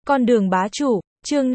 Con đường bá chủ, chương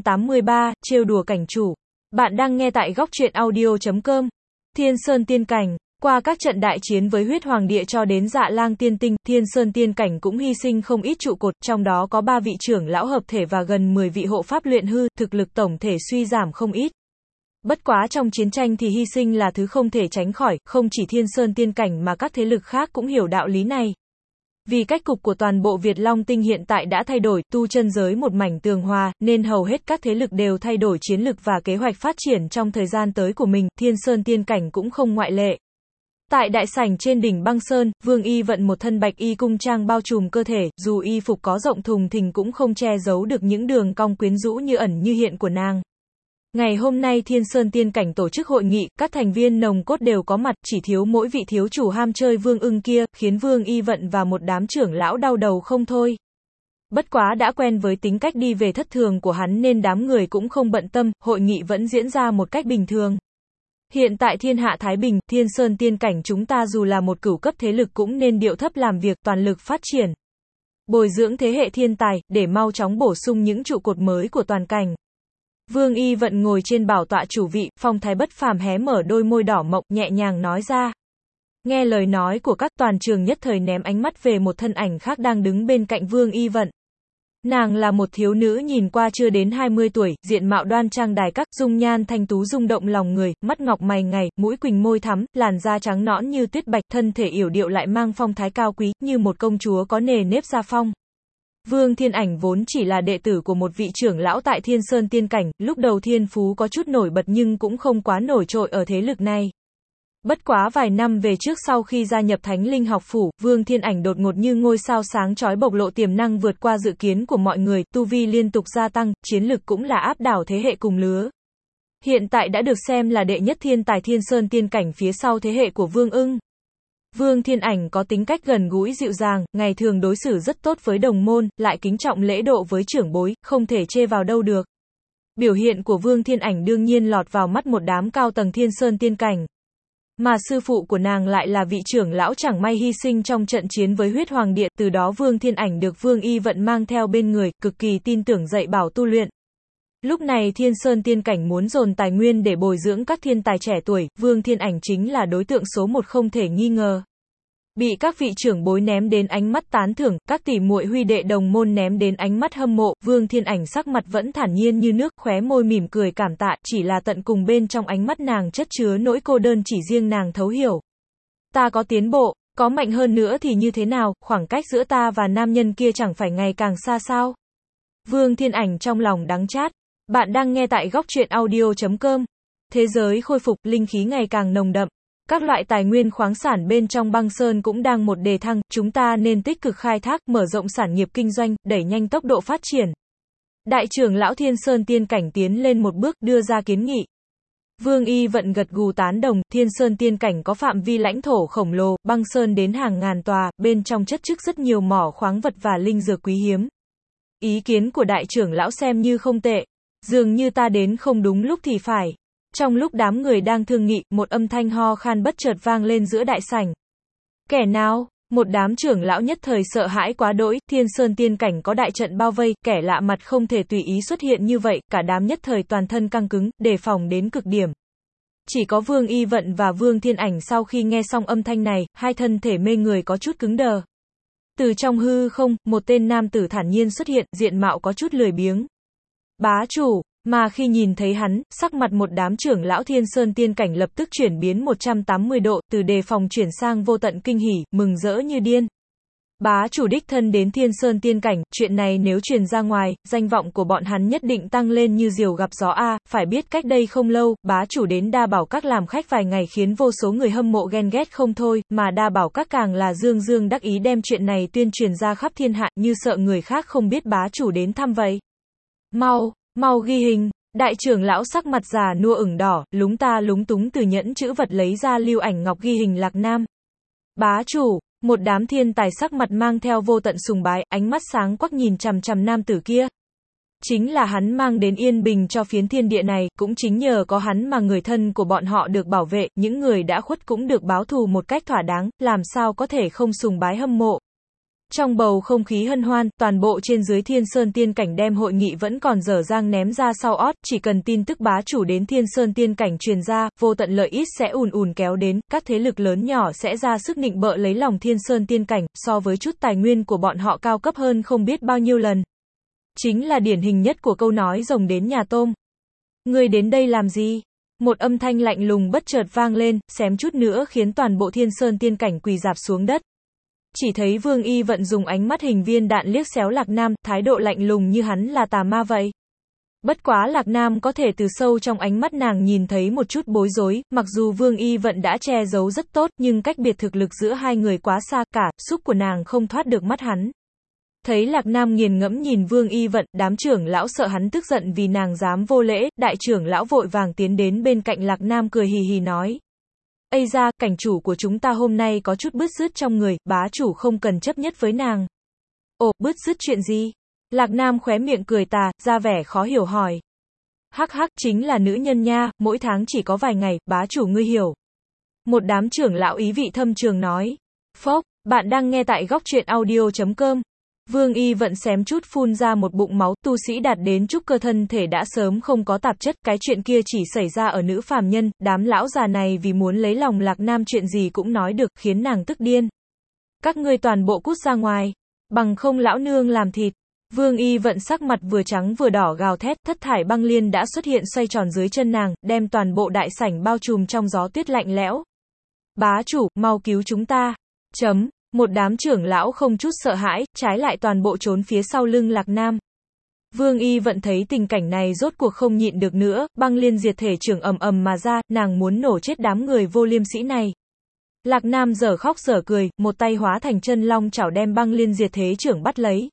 583, trêu đùa cảnh chủ. Bạn đang nghe tại góc truyện audio.com. Thiên Sơn Tiên Cảnh, qua các trận đại chiến với huyết hoàng địa cho đến Dạ Lang Tiên Tinh, Thiên Sơn Tiên Cảnh cũng hy sinh không ít trụ cột, trong đó có 3 vị trưởng lão hợp thể và gần 10 vị hộ pháp luyện hư, thực lực tổng thể suy giảm không ít. Bất quá trong chiến tranh thì hy sinh là thứ không thể tránh khỏi, không chỉ Thiên Sơn Tiên Cảnh mà các thế lực khác cũng hiểu đạo lý này. Vì cách cục của toàn bộ Việt Long Tinh hiện tại đã thay đổi, tu chân giới một mảnh tường hòa, nên hầu hết các thế lực đều thay đổi chiến lực và kế hoạch phát triển trong thời gian tới của mình, Thiên Sơn Tiên Cảnh cũng không ngoại lệ. Tại đại sảnh trên đỉnh băng sơn, Vương Y vận một thân bạch y cung trang bao trùm cơ thể, dù y phục có rộng thùng thình cũng không che giấu được những đường cong quyến rũ như ẩn như hiện của nàng. Ngày hôm nay Thiên Sơn Tiên Cảnh tổ chức hội nghị, các thành viên nồng cốt đều có mặt, chỉ thiếu mỗi vị thiếu chủ ham chơi Vương Ưng kia, khiến Vương Y vận và một đám trưởng lão đau đầu không thôi. Bất quá đã quen với tính cách đi về thất thường của hắn nên đám người cũng không bận tâm, hội nghị vẫn diễn ra một cách bình thường. Hiện tại thiên hạ thái bình, Thiên Sơn Tiên Cảnh chúng ta dù là một cửu cấp thế lực cũng nên điệu thấp làm việc, toàn lực phát triển. Bồi dưỡng thế hệ thiên tài, để mau chóng bổ sung những trụ cột mới của toàn cảnh. Vương Y vận ngồi trên bảo tọa chủ vị, phong thái bất phàm hé mở đôi môi đỏ mọng, nhẹ nhàng nói ra. Nghe lời nói của các toàn trường nhất thời ném ánh mắt về một thân ảnh khác đang đứng bên cạnh Vương Y vận. Nàng là một thiếu nữ nhìn qua chưa đến 20 tuổi, diện mạo đoan trang đài các, dung nhan thanh tú rung động lòng người, mắt ngọc mày ngài, mũi quỳnh môi thắm, làn da trắng nõn như tuyết bạch, thân thể yểu điệu lại mang phong thái cao quý, như một công chúa có nề nếp gia phong. Vương Thiên Ảnh vốn chỉ là đệ tử của một vị trưởng lão tại Thiên Sơn Tiên Cảnh, lúc đầu thiên phú có chút nổi bật nhưng cũng không quá nổi trội ở thế lực này. Bất quá vài năm về trước sau khi gia nhập Thánh Linh học phủ, Vương Thiên Ảnh đột ngột như ngôi sao sáng chói bộc lộ tiềm năng vượt qua dự kiến của mọi người, tu vi liên tục gia tăng, chiến lực cũng là áp đảo thế hệ cùng lứa. Hiện tại đã được xem là đệ nhất thiên tài Thiên Sơn Tiên Cảnh phía sau thế hệ của Vương Ưng. Vương Thiên Ảnh có tính cách gần gũi dịu dàng, ngày thường đối xử rất tốt với đồng môn, lại kính trọng lễ độ với trưởng bối, không thể chê vào đâu được. Biểu hiện của Vương Thiên Ảnh đương nhiên lọt vào mắt một đám cao tầng Thiên Sơn Tiên Cảnh. Mà sư phụ của nàng lại là vị trưởng lão chẳng may hy sinh trong trận chiến với huyết hoàng địa, từ đó Vương Thiên Ảnh được Vương Y vận mang theo bên người, cực kỳ tin tưởng dạy bảo tu luyện. Lúc này Thiên Sơn Tiên Cảnh muốn dồn tài nguyên để bồi dưỡng các thiên tài trẻ tuổi, Vương Thiên Ảnh chính là đối tượng số 1 không thể nghi ngờ. Bị các vị trưởng bối ném đến ánh mắt tán thưởng, các tỷ muội huy đệ đồng môn ném đến ánh mắt hâm mộ, Vương Thiên Ảnh sắc mặt vẫn thản nhiên như nước, khóe môi mỉm cười cảm tạ, chỉ là tận cùng bên trong ánh mắt nàng chất chứa nỗi cô đơn chỉ riêng nàng thấu hiểu. Ta có tiến bộ, có mạnh hơn nữa thì như thế nào, khoảng cách giữa ta và nam nhân kia chẳng phải ngày càng xa sao? Vương Thiên Ảnh trong lòng đắng chát. Bạn đang nghe tại góc truyện audio.com. Thế giới khôi phục, linh khí ngày càng nồng đậm. Các loại tài nguyên khoáng sản bên trong băng sơn cũng đang một đề thăng, chúng ta nên tích cực khai thác, mở rộng sản nghiệp kinh doanh, đẩy nhanh tốc độ phát triển. Đại trưởng lão Thiên Sơn Tiên Cảnh tiến lên một bước, đưa ra kiến nghị. Vương Y vận gật gù tán đồng, Thiên Sơn Tiên Cảnh có phạm vi lãnh thổ khổng lồ, băng sơn đến hàng ngàn tòa, bên trong chất chứa rất nhiều mỏ khoáng vật và linh dược quý hiếm. Ý kiến của đại trưởng lão xem như không tệ. Dường như ta đến không đúng lúc thì phải. Trong lúc đám người đang thương nghị, một âm thanh ho khan bất chợt vang lên giữa đại sảnh. Kẻ nào? Một đám trưởng lão nhất thời sợ hãi quá đỗi, Thiên Sơn Tiên Cảnh có đại trận bao vây, kẻ lạ mặt không thể tùy ý xuất hiện như vậy, cả đám nhất thời toàn thân căng cứng, đề phòng đến cực điểm. Chỉ có Vương Y vận và Vương Thiên Ảnh sau khi nghe xong âm thanh này, hai thân thể mê người có chút cứng đờ. Từ trong hư không, một tên nam tử thản nhiên xuất hiện, diện mạo có chút lười biếng. Bá chủ. Mà khi nhìn thấy hắn, sắc mặt một đám trưởng lão Thiên Sơn Tiên Cảnh lập tức chuyển biến 180 độ, từ đề phòng chuyển sang vô tận kinh hỉ, mừng rỡ như điên. Bá chủ đích thân đến Thiên Sơn Tiên Cảnh, chuyện này nếu truyền ra ngoài, danh vọng của bọn hắn nhất định tăng lên như diều gặp gió a. Phải biết cách đây không lâu, bá chủ đến Đa Bảo Các làm khách vài ngày khiến vô số người hâm mộ ghen ghét không thôi, mà Đa Bảo Các càng là dương dương đắc ý đem chuyện này tuyên truyền ra khắp thiên hạ, như sợ người khác không biết bá chủ đến thăm vậy. Mau ghi hình. Đại trưởng lão sắc mặt già nua ửng đỏ, lúng ta lúng túng từ nhẫn chữ vật lấy ra lưu ảnh ngọc ghi hình Lạc Nam. Bá chủ, một đám thiên tài sắc mặt mang theo vô tận sùng bái, ánh mắt sáng quắc nhìn chằm chằm nam tử kia. Chính là hắn mang đến yên bình cho phiến thiên địa này, cũng chính nhờ có hắn mà người thân của bọn họ được bảo vệ, những người đã khuất cũng được báo thù một cách thỏa đáng, làm sao có thể không sùng bái hâm mộ. Trong bầu không khí hân hoan, toàn bộ trên dưới Thiên Sơn Tiên Cảnh đem hội nghị vẫn còn dở dang ném ra sau ót, chỉ cần tin tức bá chủ đến Thiên Sơn Tiên Cảnh truyền ra, vô tận lợi ích sẽ ùn ùn kéo đến, các thế lực lớn nhỏ sẽ ra sức nịnh bợ lấy lòng Thiên Sơn Tiên Cảnh, so với chút tài nguyên của bọn họ cao cấp hơn không biết bao nhiêu lần. Chính là điển hình nhất của câu nói rồng đến nhà tôm. Ngươi đến đây làm gì? Một âm thanh lạnh lùng bất chợt vang lên, xém chút nữa khiến toàn bộ Thiên Sơn Tiên Cảnh quỳ rạp xuống đất. Chỉ thấy Vương Y Vận dùng ánh mắt hình viên đạn liếc xéo Lạc Nam, thái độ lạnh lùng như hắn là tà ma vậy. Bất quá Lạc Nam có thể từ sâu trong ánh mắt nàng nhìn thấy một chút bối rối, mặc dù Vương Y Vận đã che giấu rất tốt, nhưng cách biệt thực lực giữa hai người quá xa, cả xúc của nàng không thoát được mắt hắn. Thấy Lạc Nam nghiền ngẫm nhìn Vương Y Vận, đám trưởng lão sợ hắn tức giận vì nàng dám vô lễ, đại trưởng lão vội vàng tiến đến bên cạnh Lạc Nam cười hì hì nói. Ây ra, cảnh chủ của chúng ta hôm nay có chút bứt rứt trong người, bá chủ không cần chấp nhất với nàng. Ồ, bứt rứt chuyện gì? Lạc Nam khóe miệng cười tà, ra vẻ khó hiểu hỏi. Hắc hắc, chính là nữ nhân nha, mỗi tháng chỉ có vài ngày, bá chủ ngươi hiểu. Một đám trưởng lão ý vị thâm trường nói. Phốc, bạn đang nghe tại góc truyện audio.com. Vương Y Vận xém chút phun ra một bụng máu, tu sĩ đạt đến trúc cơ thân thể đã sớm không có tạp chất, cái chuyện kia chỉ xảy ra ở nữ phàm nhân, đám lão già này vì muốn lấy lòng Lạc Nam chuyện gì cũng nói được, khiến nàng tức điên. Các ngươi toàn bộ cút ra ngoài, bằng không lão nương làm thịt. Vương Y Vận sắc mặt vừa trắng vừa đỏ gào thét, thất thải băng liên đã xuất hiện xoay tròn dưới chân nàng, đem toàn bộ đại sảnh bao trùm trong gió tuyết lạnh lẽo. Bá chủ, mau cứu chúng ta. Một đám trưởng lão không chút sợ hãi, trái lại toàn bộ trốn phía sau lưng Lạc Nam. Vương Y Vận thấy tình cảnh này rốt cuộc không nhịn được nữa, băng liên diệt thể trưởng ầm ầm mà ra, nàng muốn nổ chết đám người vô liêm sĩ này. Lạc Nam dở khóc dở cười, một tay hóa thành chân long chảo đem băng liên diệt thế trưởng bắt lấy.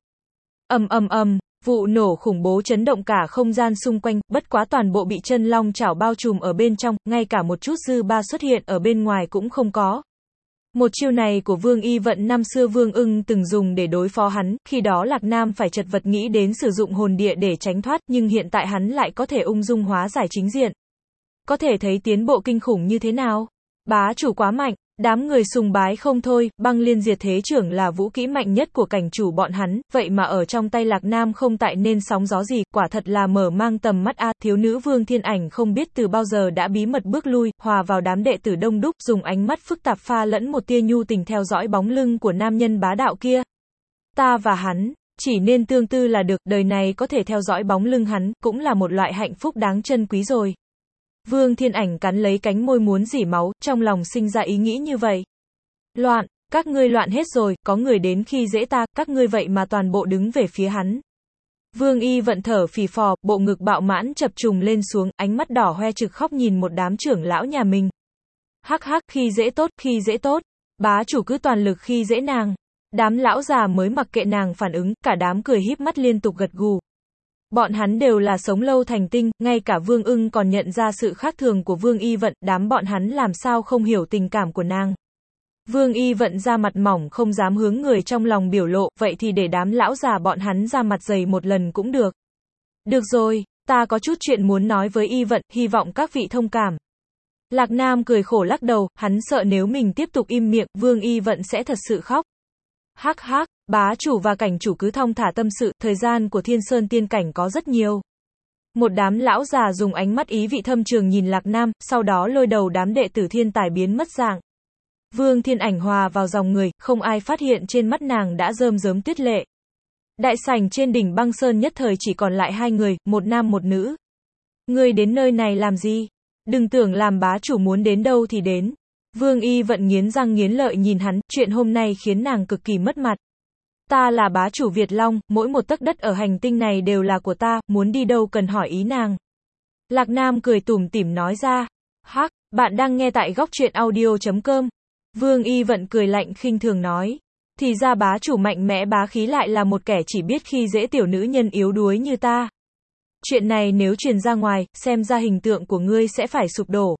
Vụ nổ khủng bố chấn động cả không gian xung quanh, bất quá toàn bộ bị chân long chảo bao trùm ở bên trong, ngay cả một chút dư ba xuất hiện ở bên ngoài cũng không có. Một chiêu này của Vương Y Vận năm xưa Vương Ưng từng dùng để đối phó hắn, khi đó Lạc Nam phải chật vật nghĩ đến sử dụng hồn địa để tránh thoát, nhưng hiện tại hắn lại có thể ung dung hóa giải chính diện. Có thể thấy tiến bộ kinh khủng như thế nào? Bá chủ quá mạnh, đám người sùng bái không thôi, băng liên diệt thế trưởng là vũ kỹ mạnh nhất của cảnh chủ bọn hắn, vậy mà ở trong tay Lạc Nam không tại nên sóng gió gì, quả thật là mở mang tầm mắt a. Thiếu nữ Vương Thiên Ảnh không biết từ bao giờ đã bí mật bước lui, hòa vào đám đệ tử đông đúc, dùng ánh mắt phức tạp pha lẫn một tia nhu tình theo dõi bóng lưng của nam nhân bá đạo kia. Ta và hắn, chỉ nên tương tư là được, đời này có thể theo dõi bóng lưng hắn, cũng là một loại hạnh phúc đáng trân quý rồi. Vương Thiên Ảnh cắn lấy cánh môi muốn rỉ máu, trong lòng sinh ra ý nghĩ như vậy. Loạn, các ngươi loạn hết rồi, có người đến khi dễ ta, các ngươi vậy mà toàn bộ đứng về phía hắn. Vương Y Vận thở phì phò, bộ ngực bạo mãn chập trùng lên xuống, ánh mắt đỏ hoe trực khóc nhìn một đám trưởng lão nhà mình. Hắc hắc, khi dễ tốt, bá chủ cứ toàn lực khi dễ nàng. Đám lão già mới mặc kệ nàng phản ứng, cả đám cười híp mắt liên tục gật gù. Bọn hắn đều là sống lâu thành tinh, ngay cả Vương Ưng còn nhận ra sự khác thường của Vương Y Vận, đám bọn hắn làm sao không hiểu tình cảm của nàng. Vương Y Vận ra mặt mỏng không dám hướng người trong lòng biểu lộ, vậy thì để đám lão già bọn hắn ra mặt dày một lần cũng được. Được rồi, ta có chút chuyện muốn nói với Y Vận, hy vọng các vị thông cảm. Lạc Nam cười khổ lắc đầu, hắn sợ nếu mình tiếp tục im miệng, Vương Y Vận sẽ thật sự khóc. Hắc hắc, bá chủ và cảnh chủ cứ thong thả tâm sự, thời gian của Thiên Sơn Tiên Cảnh có rất nhiều. Một đám lão già dùng ánh mắt ý vị thâm trường nhìn Lạc Nam, sau đó lôi đầu đám đệ tử thiên tài biến mất dạng. Vương Thiên Ảnh hòa vào dòng người, không ai phát hiện trên mắt nàng đã rơm rớm tuyết lệ. Đại sảnh trên đỉnh băng sơn nhất thời chỉ còn lại hai người, một nam một nữ. Ngươi đến nơi này làm gì? Đừng tưởng làm bá chủ muốn đến đâu thì đến. Vương Y Vận nghiến răng nghiến lợi nhìn hắn, chuyện hôm nay khiến nàng cực kỳ mất mặt. Ta là bá chủ Việt Long, mỗi một tấc đất ở hành tinh này đều là của ta, muốn đi đâu cần hỏi ý nàng. Lạc Nam cười tủm tỉm nói ra. Hắc, bạn đang nghe tại góc truyện audio.com. Vương Y Vận cười lạnh khinh thường nói. Thì ra bá chủ mạnh mẽ bá khí lại là một kẻ chỉ biết khi dễ tiểu nữ nhân yếu đuối như ta. Chuyện này nếu truyền ra ngoài, xem ra hình tượng của ngươi sẽ phải sụp đổ.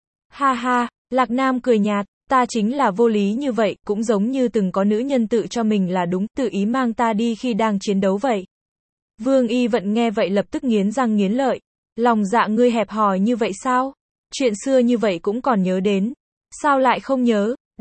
Ha ha, Lạc Nam cười nhạt, ta chính là vô lý như vậy, cũng giống như từng có nữ nhân tự cho mình là đúng, tự ý mang ta đi khi đang chiến đấu vậy. Vương Y Vận nghe vậy lập tức nghiến răng nghiến lợi. Lòng dạ ngươi hẹp hòi như vậy sao? Chuyện xưa như vậy cũng còn nhớ đến. Sao lại không nhớ?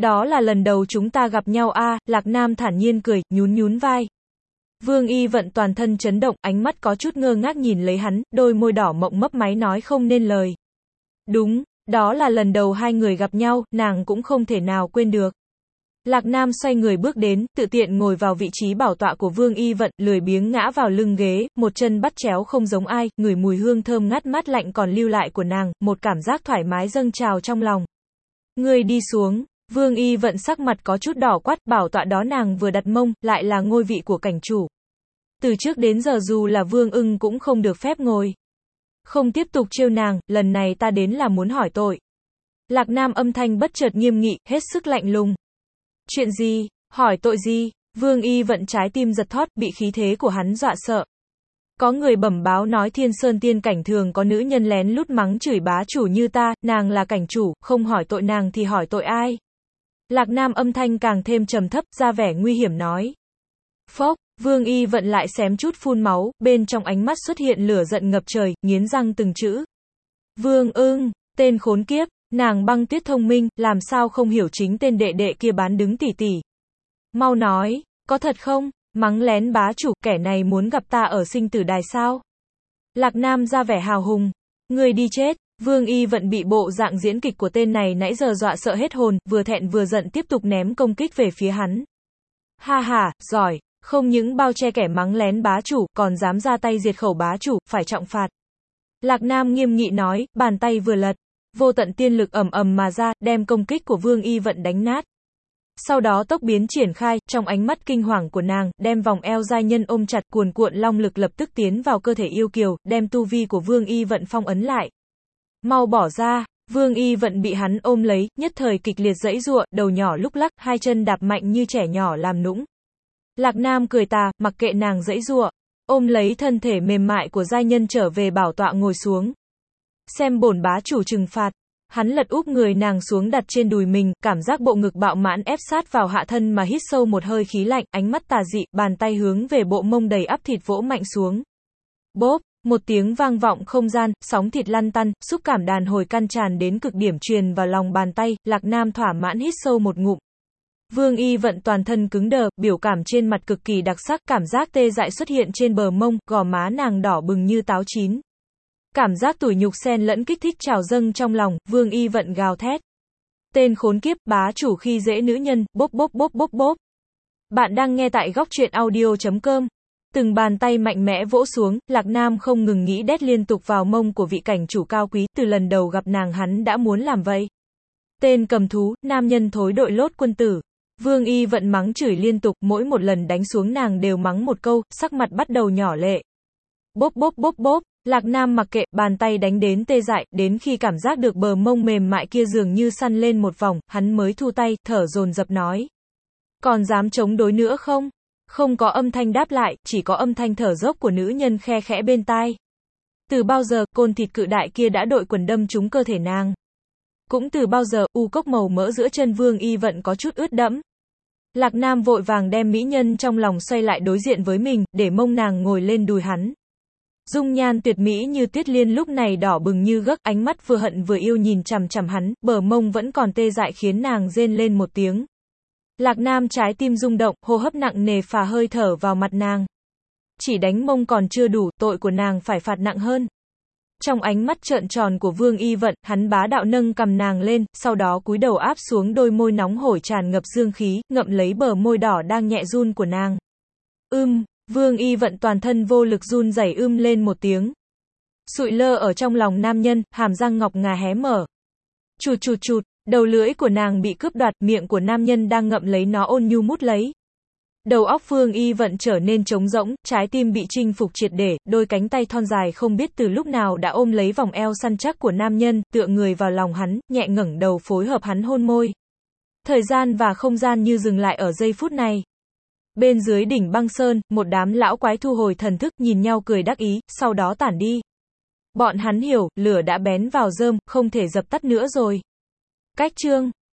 Đó là lần đầu chúng ta gặp nhau a, Lạc Nam thản nhiên cười, nhún nhún vai. Vương Y Vận toàn thân chấn động, ánh mắt có chút ngơ ngác nhìn lấy hắn, đôi môi đỏ mọng mấp máy nói không nên lời. Đúng, đó là lần đầu hai người gặp nhau, nàng cũng không thể nào quên được. Lạc Nam xoay người bước đến, tự tiện ngồi vào vị trí bảo tọa của Vương Y Vận, lười biếng ngã vào lưng ghế, một chân bắt chéo không giống ai, ngửi mùi hương thơm ngát mát lạnh còn lưu lại của nàng, một cảm giác thoải mái dâng trào trong lòng. Ngươi đi xuống. Vương Y Vận sắc mặt có chút đỏ quắt, bảo tọa đó nàng vừa đặt mông, lại là ngôi vị của cảnh chủ. Từ trước đến giờ dù là Vương Ưng cũng không được phép ngồi. Không tiếp tục trêu nàng, lần này ta đến là muốn hỏi tội. Lạc Nam âm thanh bất chợt nghiêm nghị, hết sức lạnh lùng. Chuyện gì? Hỏi tội gì? Vương Y Vận trái tim giật thót, bị khí thế của hắn dọa sợ. Có người bẩm báo nói Thiên Sơn tiên cảnh thường có nữ nhân lén lút mắng chửi bá chủ như ta, nàng là cảnh chủ, không hỏi tội nàng thì hỏi tội ai? Lạc Nam âm thanh càng thêm trầm thấp, ra vẻ nguy hiểm nói. Phốc, Vương Y Vận lại xém chút phun máu, bên trong ánh mắt xuất hiện lửa giận ngập trời, nghiến răng từng chữ. Vương Ưng, tên khốn kiếp, nàng Băng Tuyết thông minh, làm sao không hiểu chính tên đệ đệ kia bán đứng tỉ tỉ. Mau nói, có thật không? Mắng lén bá chủ, kẻ này muốn gặp ta ở sinh tử đài sao? Lạc Nam ra vẻ hào hùng. Người đi chết. Vương Y Vận bị bộ dạng diễn kịch của tên này nãy giờ dọa sợ hết hồn, vừa thẹn vừa giận tiếp tục ném công kích về phía hắn. Ha ha, giỏi, không những bao che kẻ mắng lén bá chủ, còn dám ra tay diệt khẩu bá chủ, phải trọng phạt. Lạc Nam nghiêm nghị nói, bàn tay vừa lật, vô tận tiên lực ầm ầm mà ra, đem công kích của Vương Y Vận đánh nát. Sau đó tốc biến triển khai, trong ánh mắt kinh hoàng của nàng, đem vòng eo giai nhân ôm chặt, cuồn cuộn long lực lập tức tiến vào cơ thể yêu kiều, đem tu vi của Vương Y Vận phong ấn lại. Mau bỏ ra. Vương Y Vận bị hắn ôm lấy, nhất thời kịch liệt giãy giụa, đầu nhỏ lúc lắc, hai chân đạp mạnh như trẻ nhỏ làm nũng. Lạc Nam cười tà, mặc kệ nàng giãy giụa, ôm lấy thân thể mềm mại của giai nhân trở về bảo tọa ngồi xuống. Xem bổn bá chủ trừng phạt. Hắn lật úp người nàng xuống đặt trên đùi mình, cảm giác bộ ngực bạo mãn ép sát vào hạ thân mà hít sâu một hơi khí lạnh, ánh mắt tà dị, bàn tay hướng về bộ mông đầy ắp thịt vỗ mạnh xuống. Bốp, một tiếng vang vọng không gian, sóng thịt lăn tăn, xúc cảm đàn hồi căn tràn đến cực điểm truyền vào lòng bàn tay, Lạc Nam thỏa mãn hít sâu một ngụm. Vương Y Vận toàn thân cứng đờ, biểu cảm trên mặt cực kỳ đặc sắc, cảm giác tê dại xuất hiện trên bờ mông, gò má nàng đỏ bừng như táo chín. Cảm giác tủi nhục xen lẫn kích thích trào dâng trong lòng, Vương Y Vận gào thét. Tên khốn kiếp, bá chủ khi dễ nữ nhân, bốp bốp bốp bốp bốp. Bạn đang nghe tại góc truyện audio.com. Từng bàn tay mạnh mẽ vỗ xuống, Lạc Nam không ngừng nghĩ đét liên tục vào mông của vị cảnh chủ cao quý, từ lần đầu gặp nàng hắn đã muốn làm vậy. Tên cầm thú, nam nhân thối đội lốt quân tử. Vương Y Vận mắng chửi liên tục, mỗi một lần đánh xuống nàng đều mắng một câu, sắc mặt bắt đầu nhỏ lệ. Bốp bốp bốp bốp. Lạc Nam mặc kệ, bàn tay đánh đến tê dại, đến khi cảm giác được bờ mông mềm mại kia dường như săn lên một vòng, hắn mới thu tay, thở dồn dập nói. Còn dám chống đối nữa không? Không có âm thanh đáp lại, chỉ có âm thanh thở dốc của nữ nhân khe khẽ bên tai. Từ bao giờ, côn thịt cự đại kia đã đội quần đâm trúng cơ thể nàng? Cũng từ bao giờ, u cốc màu mỡ giữa chân Vương Y Vận có chút ướt đẫm. Lạc Nam vội vàng đem mỹ nhân trong lòng xoay lại đối diện với mình, để mông nàng ngồi lên đùi hắn. Dung nhan tuyệt mỹ như Tuyết Liên lúc này đỏ bừng như gấc, ánh mắt vừa hận vừa yêu nhìn chằm chằm hắn, bờ mông vẫn còn tê dại khiến nàng rên lên một tiếng. Lạc Nam trái tim rung động, hô hấp nặng nề phả hơi thở vào mặt nàng. Chỉ đánh mông còn chưa đủ, tội của nàng phải phạt nặng hơn. Trong ánh mắt trợn tròn của Vương Y Vận, hắn bá đạo nâng cầm nàng lên, sau đó cúi đầu áp xuống đôi môi nóng hổi tràn ngập dương khí, ngậm lấy bờ môi đỏ đang nhẹ run của nàng. Vương Y Vận toàn thân vô lực run rẩy lên một tiếng. Sụi lơ ở trong lòng nam nhân, hàm răng ngọc ngà hé mở. Chụt chụt chụt, đầu lưỡi của nàng bị cướp đoạt, miệng của nam nhân đang ngậm lấy nó ôn nhu mút lấy. Đầu óc Vương Y Vận trở nên trống rỗng, trái tim bị chinh phục triệt để, đôi cánh tay thon dài không biết từ lúc nào đã ôm lấy vòng eo săn chắc của nam nhân, tựa người vào lòng hắn, nhẹ ngẩng đầu phối hợp hắn hôn môi. Thời gian và không gian như dừng lại ở giây phút này. Bên dưới đỉnh băng sơn, một đám lão quái thu hồi thần thức, nhìn nhau cười đắc ý, sau đó tản đi. Bọn hắn hiểu, lửa đã bén vào rơm, không thể dập tắt nữa rồi. Cách chương